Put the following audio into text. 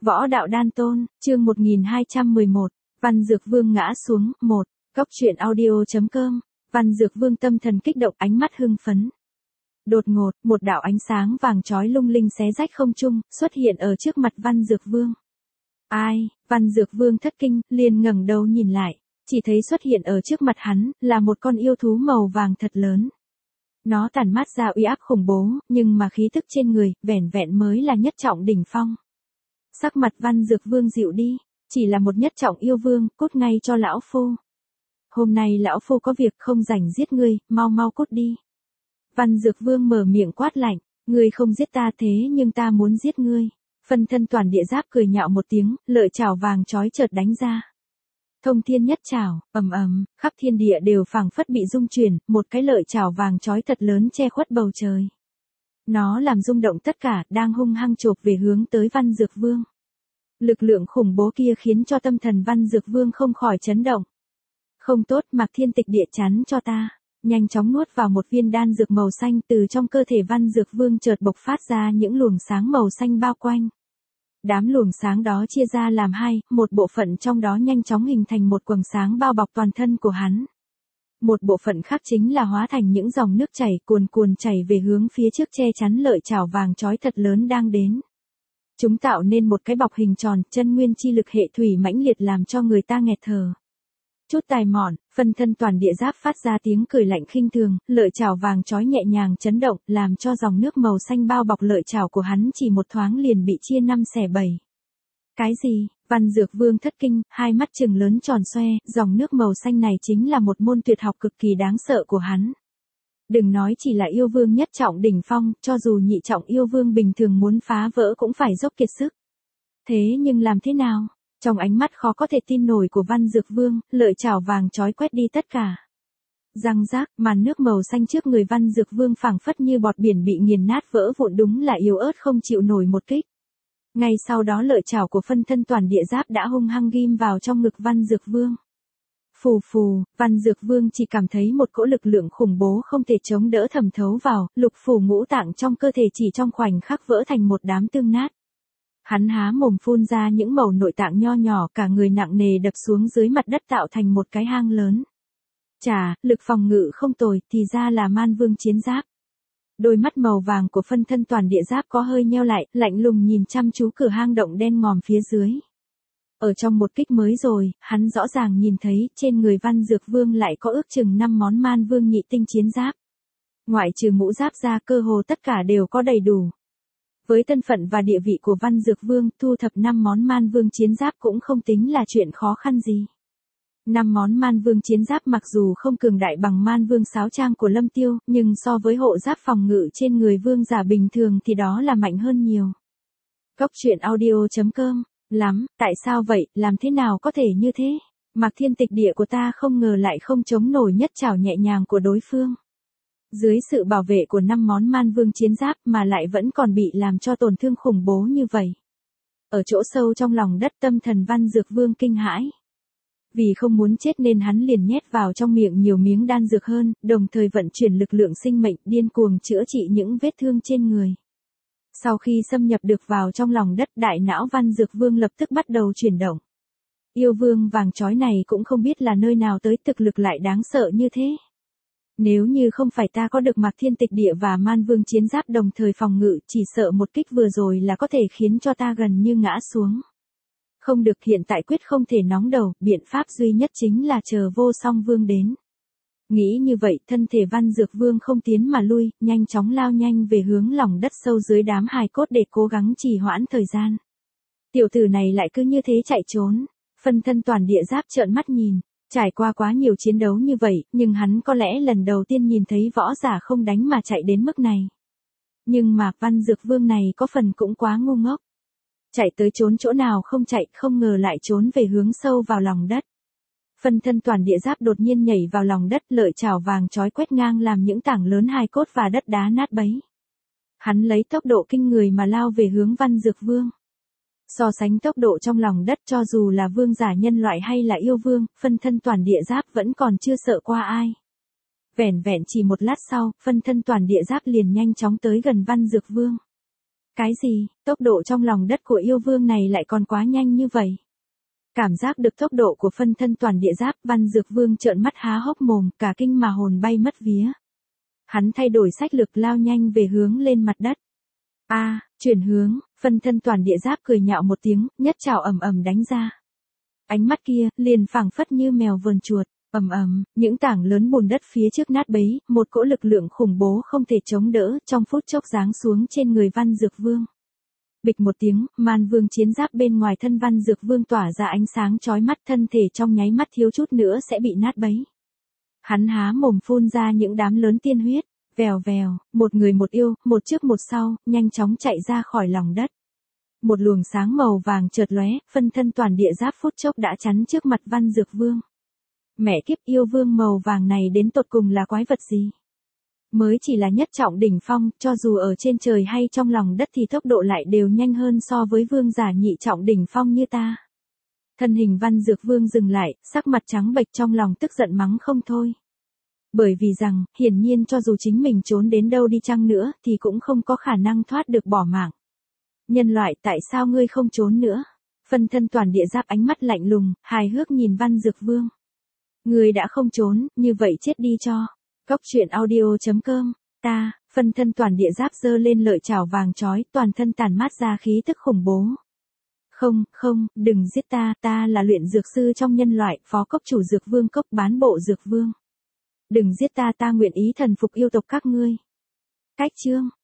Võ đạo đan tôn, chương 1211, Văn Dược Vương ngã xuống, 1, Cóc truyện audio.com, Văn Dược Vương tâm thần kích động ánh mắt hưng phấn. Đột ngột, một đạo ánh sáng vàng chói lung linh xé rách không trung, xuất hiện ở trước mặt Văn Dược Vương. Ai, Văn Dược Vương thất kinh, liền ngẩng đầu nhìn lại, chỉ thấy xuất hiện ở trước mặt hắn, là một con yêu thú màu vàng thật lớn. Nó tản mát ra uy áp khủng bố, nhưng mà khí tức trên người, vẻn vẹn mới là nhất trọng đỉnh phong. Sắc mặt Văn Dược Vương dịu đi, chỉ là một nhất trọng yêu vương, cút ngay cho lão phu. Hôm nay lão phu có việc không rảnh giết ngươi, mau mau cút đi. Văn Dược Vương mở miệng quát lạnh, ngươi không giết ta thế nhưng ta muốn giết ngươi. Phân thân toàn địa giáp cười nhạo một tiếng, lợi chảo vàng chói chợt đánh ra. Thông thiên nhất chảo, ầm ầm, khắp thiên địa đều phảng phất bị rung chuyển, một cái lợi chảo vàng chói thật lớn che khuất bầu trời. Nó làm rung động tất cả, đang hung hăng chộp về hướng tới Văn Dược Vương. Lực lượng khủng bố kia khiến cho tâm thần Văn Dược Vương không khỏi chấn động. Không tốt, Mạc Thiên Tịch Địa chắn cho ta. Nhanh chóng nuốt vào một viên đan dược màu xanh, từ trong cơ thể Văn Dược Vương chợt bộc phát ra những luồng sáng màu xanh bao quanh. Đám luồng sáng đó chia ra làm hai, một bộ phận trong đó nhanh chóng hình thành một quầng sáng bao bọc toàn thân của hắn. Một bộ phận khác chính là hóa thành những dòng nước chảy cuồn cuồn chảy về hướng phía trước che chắn lợi chảo vàng chói thật lớn đang đến. Chúng tạo nên một cái bọc hình tròn, chân nguyên chi lực hệ thủy mãnh liệt làm cho người ta nghẹt thở. Chút tài mọn, phân thân toàn địa giáp phát ra tiếng cười lạnh khinh thường, lợi chảo vàng chói nhẹ nhàng chấn động, làm cho dòng nước màu xanh bao bọc lợi chảo của hắn chỉ một thoáng liền bị chia 5 xẻ 7. Cái gì? Văn Dược Vương thất kinh, hai mắt trừng lớn tròn xoe, dòng nước màu xanh này chính là một môn tuyệt học cực kỳ đáng sợ của hắn. Đừng nói chỉ là yêu vương nhất trọng đỉnh phong, cho dù nhị trọng yêu vương bình thường muốn phá vỡ cũng phải dốc kiệt sức. Thế nhưng làm thế nào? Trong ánh mắt khó có thể tin nổi của Văn Dược Vương, lợi chảo vàng chói quét đi tất cả. Răng rác, màn nước màu xanh trước người Văn Dược Vương phảng phất như bọt biển bị nghiền nát vỡ vụn, đúng là yếu ớt không chịu nổi một kích. Ngay sau đó lợi chảo của phân thân toàn địa giáp đã hung hăng ghim vào trong ngực Văn Dược Vương. Phù phù, Văn Dược Vương chỉ cảm thấy một cỗ lực lượng khủng bố không thể chống đỡ thẩm thấu vào, lục phủ ngũ tạng trong cơ thể chỉ trong khoảnh khắc vỡ thành một đám tương nát. Hắn há mồm phun ra những mẩu nội tạng nho nhỏ, cả người nặng nề đập xuống dưới mặt đất tạo thành một cái hang lớn. Chà, lực phòng ngự không tồi, thì ra là Man Vương chiến giáp. Đôi mắt màu vàng của phân thân toàn địa giáp có hơi nheo lại, lạnh lùng nhìn chăm chú cửa hang động đen ngòm phía dưới. Ở trong một kích mới rồi, hắn rõ ràng nhìn thấy trên người Văn Dược Vương lại có ước chừng 5 món Man Vương nhị tinh chiến giáp. Ngoại trừ mũ giáp ra, cơ hồ tất cả đều có đầy đủ. Với thân phận và địa vị của Văn Dược Vương, thu thập 5 món Man Vương chiến giáp cũng không tính là chuyện khó khăn gì. 5 món Man Vương chiến giáp mặc dù không cường đại bằng Man Vương sáo trang của Lâm Tiêu, nhưng so với hộ giáp phòng ngự trên người vương giả bình thường thì đó là mạnh hơn nhiều. Cóc truyện audio.com, lắm, tại sao vậy, làm thế nào có thể như thế? Mạc Thiên Tịch Địa của ta không ngờ lại không chống nổi nhất chảo nhẹ nhàng của đối phương. Dưới sự bảo vệ của 5 món Man Vương chiến giáp mà lại vẫn còn bị làm cho tổn thương khủng bố như vậy. Ở chỗ sâu trong lòng đất tâm thần Văn Dược Vương kinh hãi. Vì không muốn chết nên hắn liền nhét vào trong miệng nhiều miếng đan dược hơn, đồng thời vận chuyển lực lượng sinh mệnh điên cuồng chữa trị những vết thương trên người. Sau khi xâm nhập được vào trong lòng đất, đại não Văn Dược Vương lập tức bắt đầu chuyển động. Yêu vương vàng chói này cũng không biết là nơi nào tới, thực lực lại đáng sợ như thế. Nếu như không phải ta có được Mạc Thiên Tịch Địa và Man Vương chiến giáp đồng thời phòng ngự, chỉ sợ một kích vừa rồi là có thể khiến cho ta gần như ngã xuống. Không được, hiện tại quyết không thể nóng đầu, biện pháp duy nhất chính là chờ Vô Song Vương đến. Nghĩ như vậy, thân thể Văn Dược Vương không tiến mà lui, nhanh chóng lao nhanh về hướng lòng đất sâu dưới đám hài cốt để cố gắng trì hoãn thời gian. Tiểu tử này lại cứ như thế chạy trốn, phân thân toàn địa giáp trợn mắt nhìn. Trải qua quá nhiều chiến đấu như vậy, nhưng hắn có lẽ lần đầu tiên nhìn thấy võ giả không đánh mà chạy đến mức này. Nhưng mà Văn Dược Vương này có phần cũng quá ngu ngốc. Chạy tới trốn chỗ nào không chạy, không ngờ lại trốn về hướng sâu vào lòng đất. Phân thân toàn địa giáp đột nhiên nhảy vào lòng đất, lợi chảo vàng chói quét ngang làm những tảng lớn hài cốt và đất đá nát bấy. Hắn lấy tốc độ kinh người mà lao về hướng Văn Dược Vương. So sánh tốc độ trong lòng đất, cho dù là vương giả nhân loại hay là yêu vương, phân thân toàn địa giáp vẫn còn chưa sợ qua ai. Vẻn vẹn chỉ một lát sau, phân thân toàn địa giáp liền nhanh chóng tới gần Văn Dược Vương. Cái gì, tốc độ trong lòng đất của yêu vương này lại còn quá nhanh như vậy? Cảm giác được tốc độ của phân thân toàn địa giáp, Văn Dược Vương trợn mắt há hốc mồm, cả kinh mà hồn bay mất vía. Hắn thay đổi sách lực lao nhanh về hướng lên mặt đất. Chuyển hướng, phân thân toàn địa giáp cười nhạo một tiếng, nhất trảo ầm ầm đánh ra. Ánh mắt kia, liền phảng phất như mèo vờn chuột, ầm ầm, những tảng lớn bùn đất phía trước nát bấy, một cỗ lực lượng khủng bố không thể chống đỡ, trong phút chốc giáng xuống trên người Văn Dược Vương. Bịch một tiếng, Man Vương chiến giáp bên ngoài thân Văn Dược Vương tỏa ra ánh sáng chói mắt, thân thể trong nháy mắt thiếu chút nữa sẽ bị nát bấy. Hắn há mồm phun ra những đám lớn tiên huyết, vèo vèo, một người một yêu, một trước một sau, nhanh chóng chạy ra khỏi lòng đất. Một luồng sáng màu vàng chợt lóe, phân thân toàn địa giáp phút chốc đã chắn trước mặt Văn Dược Vương. Mẹ kiếp, yêu vương màu vàng này đến tột cùng là quái vật gì? Mới chỉ là nhất trọng đỉnh phong, cho dù ở trên trời hay trong lòng đất thì tốc độ lại đều nhanh hơn so với vương giả nhị trọng đỉnh phong như ta. Thân hình Văn Dược Vương dừng lại, sắc mặt trắng bệch, trong lòng tức giận mắng không thôi. Bởi vì rằng, hiển nhiên cho dù chính mình trốn đến đâu đi chăng nữa, thì cũng không có khả năng thoát được bỏ mạng. Nhân loại, tại sao ngươi không trốn nữa? Phân thân toàn địa giáp ánh mắt lạnh lùng, hài hước nhìn Văn Dược Vương. Ngươi đã không trốn, như vậy chết đi cho. Cốc truyện audio.com. Phân thân toàn địa giáp giơ lên lợi chảo vàng chói, toàn thân tản mát ra khí tức khủng bố. Không, đừng giết ta là luyện dược sư trong nhân loại, phó cốc chủ dược vương, cốc bán bộ dược vương. Đừng giết ta nguyện ý thần phục yêu tộc các ngươi. Cách chương.